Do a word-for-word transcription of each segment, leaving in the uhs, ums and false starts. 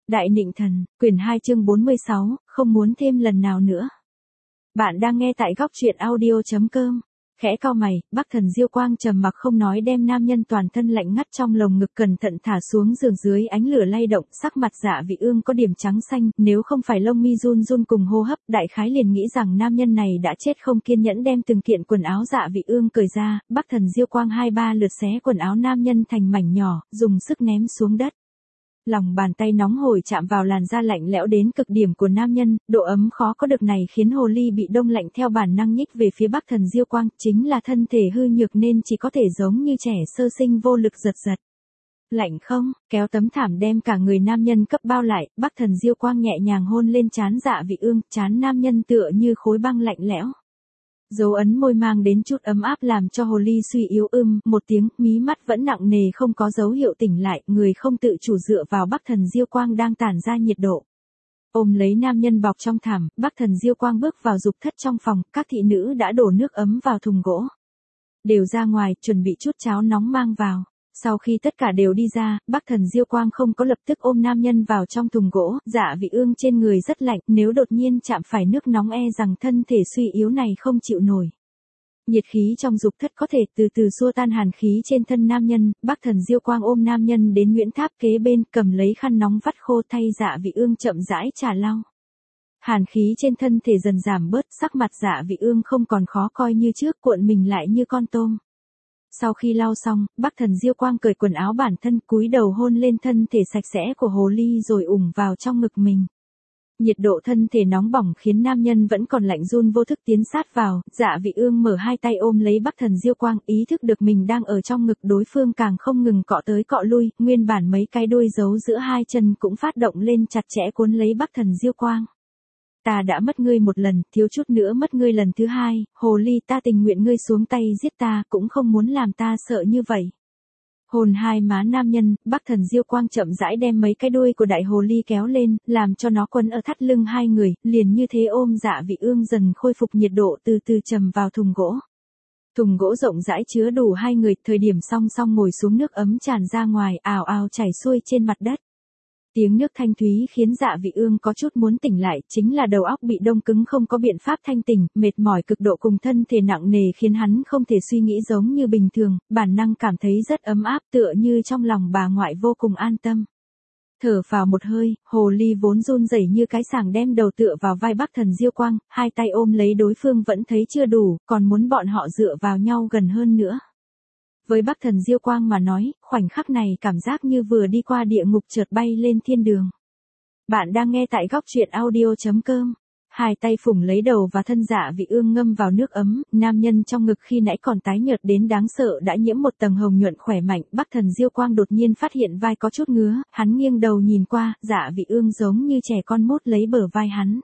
Đại Nịnh Thần, quyển hai chương bốn mươi sáu, không muốn thêm lần nào nữa. Bạn đang nghe tại góc truyện audio.com. Khẽ cau mày, Bắc Thần Diêu Quang trầm mặc không nói, đem nam nhân toàn thân lạnh ngắt trong lồng ngực cẩn thận thả xuống giường. Dưới ánh lửa lay động, sắc mặt Dạ Vị Ương có điểm trắng xanh, nếu không phải lông mi run run cùng hô hấp, đại khái liền nghĩ rằng nam nhân này đã chết. Không kiên nhẫn đem từng kiện quần áo Dạ Vị Ương cởi ra, Bắc Thần Diêu Quang hai ba lượt xé quần áo nam nhân thành mảnh nhỏ, dùng sức ném xuống đất. Lòng bàn tay nóng hổi chạm vào làn da lạnh lẽo đến cực điểm của nam nhân, độ ấm khó có được này khiến hồ ly bị đông lạnh theo bản năng nhích về phía Bắc Thần Diêu Quang, chính là thân thể hư nhược nên chỉ có thể giống như trẻ sơ sinh vô lực giật giật. Lạnh không, kéo tấm thảm đem cả người nam nhân cấp bao lại, Bắc Thần Diêu Quang nhẹ nhàng hôn lên trán Dạ Vị Ương, trán nam nhân tựa như khối băng lạnh lẽo. Dấu ấn môi mang đến chút ấm áp làm cho hồ ly suy yếu ưm một tiếng, mí mắt vẫn nặng nề không có dấu hiệu tỉnh lại, người không tự chủ dựa vào Bắc Thần Diêu Quang đang tản ra nhiệt độ. Ôm lấy nam nhân bọc trong thảm, Bắc Thần Diêu Quang bước vào dục thất trong phòng, các thị nữ đã đổ nước ấm vào thùng gỗ. Đều ra ngoài, chuẩn bị chút cháo nóng mang vào. Sau khi tất cả đều đi ra, Bắc Thần Diêu Quang không có lập tức ôm nam nhân vào trong thùng gỗ, Dạ Vị Ương trên người rất lạnh, nếu đột nhiên chạm phải nước nóng e rằng thân thể suy yếu này không chịu nổi. Nhiệt khí trong dục thất có thể từ từ xua tan hàn khí trên thân nam nhân, Bắc Thần Diêu Quang ôm nam nhân đến Nguyễn Tháp kế bên, cầm lấy khăn nóng vắt khô thay Dạ Vị Ương chậm rãi trà lau. Hàn khí trên thân thể dần giảm bớt, sắc mặt Dạ Vị Ương không còn khó coi như trước, cuộn mình lại như con tôm. Sau khi lau xong, Bắc Thần Diêu Quang cởi quần áo bản thân, cúi đầu hôn lên thân thể sạch sẽ của hồ ly rồi ủng vào trong ngực mình. Nhiệt độ thân thể nóng bỏng khiến nam nhân vẫn còn lạnh run vô thức tiến sát vào, Dạ Vị Ương mở hai tay ôm lấy Bắc Thần Diêu Quang, ý thức được mình đang ở trong ngực đối phương càng không ngừng cọ tới cọ lui, nguyên bản mấy cái đuôi giấu giữa hai chân cũng phát động lên chặt chẽ cuốn lấy Bắc Thần Diêu Quang. Ta đã mất ngươi một lần, thiếu chút nữa mất ngươi lần thứ hai, hồ ly ta tình nguyện ngươi xuống tay giết ta, cũng không muốn làm ta sợ như vậy. Hồn hai má nam nhân, Bắc Thần Diêu Quang chậm rãi đem mấy cái đuôi của đại hồ ly kéo lên, làm cho nó quấn ở thắt lưng hai người, liền như thế ôm Dạ Vị Ương dần khôi phục nhiệt độ, từ từ trầm vào thùng gỗ. Thùng gỗ rộng rãi chứa đủ hai người, thời điểm song song ngồi xuống, nước ấm tràn ra ngoài, ào ào chảy xuôi trên mặt đất. Tiếng nước thanh thúy khiến Dạ Vị Ương có chút muốn tỉnh lại, chính là đầu óc bị đông cứng không có biện pháp thanh tỉnh, mệt mỏi cực độ cùng thân thể nặng nề khiến hắn không thể suy nghĩ giống như bình thường, bản năng cảm thấy rất ấm áp tựa như trong lòng bà ngoại vô cùng an tâm. Thở vào một hơi, hồ ly vốn run rẩy như cái sàng đem đầu tựa vào vai Bắc Thần Diêu Quang, hai tay ôm lấy đối phương vẫn thấy chưa đủ, còn muốn bọn họ dựa vào nhau gần hơn nữa. Với Bắc Thần Diêu Quang mà nói, khoảnh khắc này cảm giác như vừa đi qua địa ngục chợt bay lên thiên đường. Bạn đang nghe tại góc truyện audio.com. Hai tay phủng lấy đầu và thân Dạ Vị Ương ngâm vào nước ấm, nam nhân trong ngực khi nãy còn tái nhợt đến đáng sợ đã nhiễm một tầng hồng nhuận khỏe mạnh. Bắc Thần Diêu Quang đột nhiên phát hiện vai có chút ngứa, hắn nghiêng đầu nhìn qua, Dạ Vị Ương giống như trẻ con mốt lấy bờ vai hắn.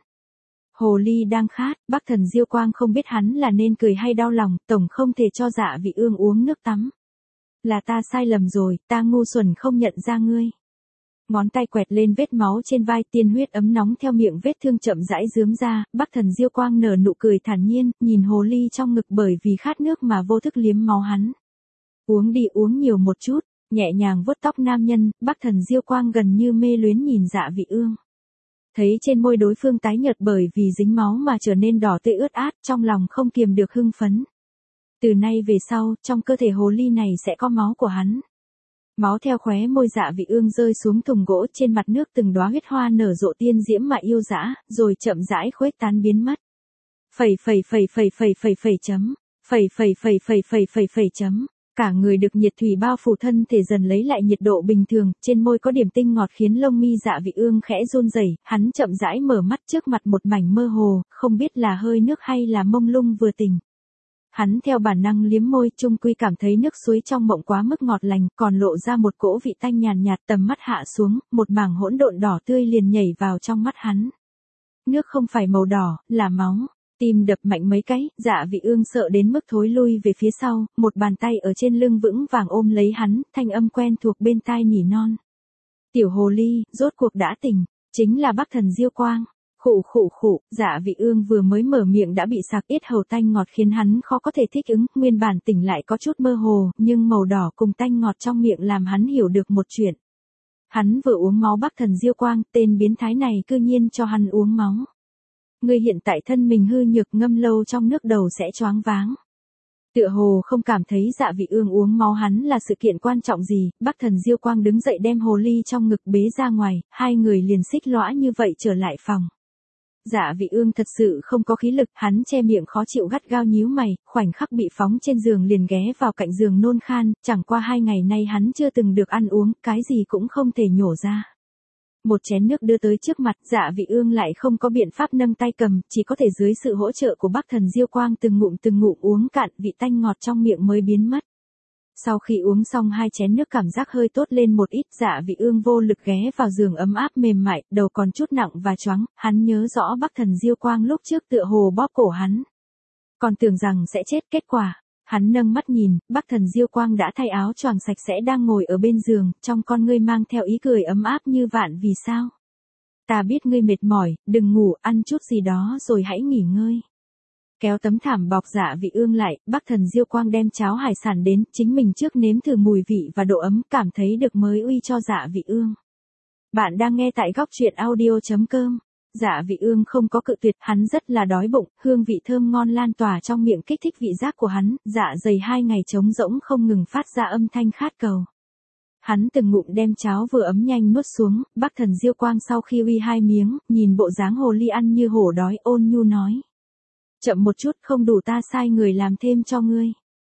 Hồ ly đang khát, Bắc Thần Diêu Quang không biết hắn là nên cười hay đau lòng, tổng không thể cho Dạ Vị Ương uống nước tắm. Là ta sai lầm rồi, ta ngu xuẩn không nhận ra ngươi. Ngón tay quẹt lên vết máu trên vai, tiên huyết ấm nóng theo miệng vết thương chậm rãi rướm ra, Bắc Thần Diêu Quang nở nụ cười thản nhiên, nhìn hồ ly trong ngực bởi vì khát nước mà vô thức liếm máu hắn. Uống đi, uống nhiều một chút, nhẹ nhàng vuốt tóc nam nhân, Bắc Thần Diêu Quang gần như mê luyến nhìn Dạ Vị Ương. Thấy trên môi đối phương tái nhợt bởi vì dính máu mà trở nên đỏ tươi ướt át, trong lòng không kiềm được hưng phấn. Từ nay về sau, trong cơ thể hồ ly này sẽ có máu của hắn. Máu theo khóe môi Dạ Vị Ương rơi xuống thùng gỗ, trên mặt nước từng đóa huyết hoa nở rộ tiên diễm mà yêu dã, rồi chậm rãi khuếch tán biến mất. Phẩy phẩy phẩy phẩy phẩy phẩy phẩy chấm, phẩy phẩy phẩy phẩy phẩy phẩy phẩy chấm. Cả người được nhiệt thủy bao phủ, thân thể dần lấy lại nhiệt độ bình thường, trên môi có điểm tinh ngọt khiến lông mi Dạ Vị Ương khẽ run rẩy, hắn chậm rãi mở mắt, trước mặt một mảnh mơ hồ, không biết là hơi nước hay là mông lung vừa tỉnh. Hắn theo bản năng liếm môi, chung quy cảm thấy nước suối trong mộng quá mức ngọt lành, còn lộ ra một cỗ vị tanh nhàn nhạt, tầm mắt hạ xuống, một mảng hỗn độn đỏ tươi liền nhảy vào trong mắt hắn. Nước không phải màu đỏ, là máu. Tim đập mạnh mấy cái, Dạ Vị Ương sợ đến mức thối lui về phía sau, một bàn tay ở trên lưng vững vàng ôm lấy hắn, thanh âm quen thuộc bên tai nỉ non. Tiểu hồ ly, rốt cuộc đã tỉnh, chính là Bắc Thần Diêu Quang. Khụ khụ khụ, Dạ Vị Ương vừa mới mở miệng đã bị sặc, yết hầu tanh ngọt khiến hắn khó có thể thích ứng, nguyên bản tỉnh lại có chút mơ hồ, nhưng màu đỏ cùng tanh ngọt trong miệng làm hắn hiểu được một chuyện. Hắn vừa uống máu Bắc Thần Diêu Quang, tên biến thái này cư nhiên cho hắn uống máu. Ngươi hiện tại thân mình hư nhược, ngâm lâu trong nước đầu sẽ choáng váng. Tựa hồ không cảm thấy Dạ Vị Ương uống máu hắn là sự kiện quan trọng gì, Bắc Thần Diêu Quang đứng dậy đem hồ ly trong ngực bế ra ngoài, hai người liền xích lõa như vậy trở lại phòng. Dạ Vị Ương thật sự không có khí lực, hắn che miệng khó chịu gắt gao nhíu mày, khoảnh khắc bị phóng trên giường liền ghé vào cạnh giường nôn khan, chẳng qua hai ngày nay hắn chưa từng được ăn uống, cái gì cũng không thể nhổ ra. Một chén nước đưa tới trước mặt, Dạ Vị Ương lại không có biện pháp nâng tay cầm, chỉ có thể dưới sự hỗ trợ của Bắc Thần Diêu Quang từng ngụm từng ngụm uống cạn, vị tanh ngọt trong miệng mới biến mất. Sau khi uống xong hai chén nước cảm giác hơi tốt lên một ít, Dạ Vị Ương vô lực ghé vào giường ấm áp mềm mại, đầu còn chút nặng và choáng, hắn nhớ rõ Bắc Thần Diêu Quang lúc trước tựa hồ bóp cổ hắn. Còn tưởng rằng sẽ chết, kết quả, hắn nâng mắt nhìn, Bắc Thần Diêu Quang đã thay áo choàng sạch sẽ đang ngồi ở bên giường, trong con ngươi mang theo ý cười ấm áp như vạn vì sao. Ta biết ngươi mệt mỏi, đừng ngủ, ăn chút gì đó rồi hãy nghỉ ngơi. Kéo tấm thảm bọc Dạ Vị Ương lại, Bắc Thần Diêu Quang đem cháo hải sản đến, chính mình trước nếm thử mùi vị và độ ấm, cảm thấy được mới uy cho Dạ Vị Ương. Bạn đang nghe tại góc truyện audio chấm com. Dạ Vị Ương không có cự tuyệt, hắn rất là đói bụng, hương vị thơm ngon lan tỏa trong miệng kích thích vị giác của hắn, dạ dày hai ngày trống rỗng không ngừng phát ra âm thanh khát cầu. Hắn từng ngụm đem cháo vừa ấm nhanh nuốt xuống, Bắc Thần Diêu Quang sau khi uy hai miếng, nhìn bộ dáng hồ ly ăn như hổ đói, ôn nhu nói. Chậm một chút, không đủ ta sai người làm thêm cho ngươi.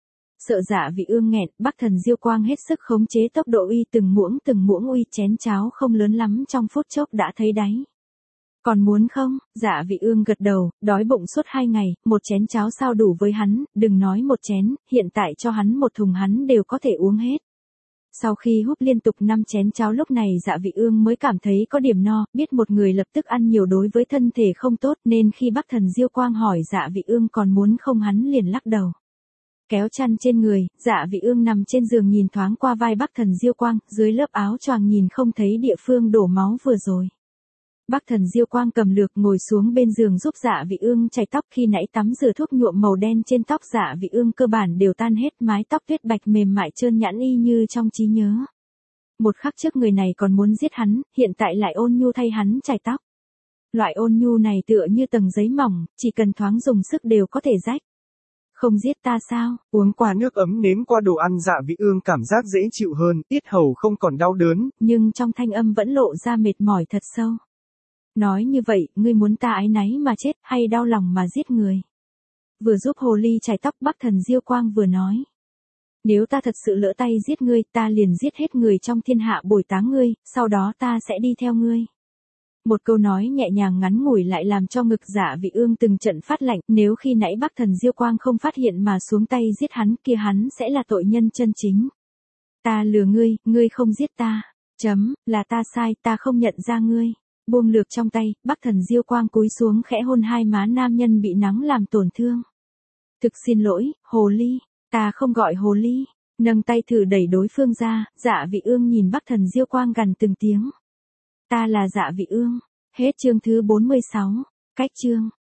Sợ Dạ Vị Ương nghẹn, Bắc Thần Diêu Quang hết sức khống chế tốc độ uy từng muỗng từng muỗng uy, chén cháo không lớn lắm trong phút chốc đã thấy đáy. Còn muốn không? Dạ Vị Ương gật đầu, đói bụng suốt hai ngày, một chén cháo sao đủ với hắn, đừng nói một chén, hiện tại cho hắn một thùng hắn đều có thể uống hết. Sau khi húp liên tục năm chén cháo lúc này Dạ Vị Ương mới cảm thấy có điểm no, biết một người lập tức ăn nhiều đối với thân thể không tốt nên khi Bắc Thần Diêu Quang hỏi Dạ Vị Ương còn muốn không hắn liền lắc đầu. Kéo chăn trên người, Dạ Vị Ương nằm trên giường nhìn thoáng qua vai Bắc Thần Diêu Quang, dưới lớp áo choàng nhìn không thấy địa phương đổ máu vừa rồi. Bắc Thần Diêu Quang cầm lược ngồi xuống bên giường giúp Dạ Vị Ương chải tóc, khi nãy tắm rửa thuốc nhuộm màu đen trên tóc Dạ Vị Ương cơ bản đều tan hết, mái tóc tuyết bạch mềm mại trơn nhẵn y như trong trí nhớ. Một khắc trước người này còn muốn giết hắn, hiện tại lại ôn nhu thay hắn chải tóc. Loại ôn nhu này tựa như tầng giấy mỏng, chỉ cần thoáng dùng sức đều có thể rách. Không giết ta sao? Uống qua nước ấm nếm qua đồ ăn Dạ Vị Ương cảm giác dễ chịu hơn, yết hầu không còn đau đớn. Nhưng trong thanh âm vẫn lộ ra mệt mỏi thật sâu. Nói như vậy, ngươi muốn ta áy náy mà chết, hay đau lòng mà giết người? Vừa giúp hồ ly chải tóc Bắc Thần Diêu Quang vừa nói. Nếu ta thật sự lỡ tay giết ngươi, ta liền giết hết người trong thiên hạ bồi táng ngươi, sau đó ta sẽ đi theo ngươi. Một câu nói nhẹ nhàng ngắn ngủi lại làm cho ngực Dạ Vị Ương từng trận phát lạnh, nếu khi nãy Bắc Thần Diêu Quang không phát hiện mà xuống tay giết hắn, kia hắn sẽ là tội nhân chân chính. Ta lừa ngươi, ngươi không giết ta. Chấm, là ta sai, ta không nhận ra ngươi. Buông lược trong tay, Bắc Thần Diêu Quang cúi xuống khẽ hôn hai má nam nhân bị nắng làm tổn thương. Thực xin lỗi, hồ ly, ta không gọi hồ ly. Nâng tay thử đẩy đối phương ra, Dạ Vị Ương nhìn Bắc Thần Diêu Quang gằn từng tiếng. Ta là Dạ Vị Ương. Hết chương thứ bốn mươi sáu. Cách chương.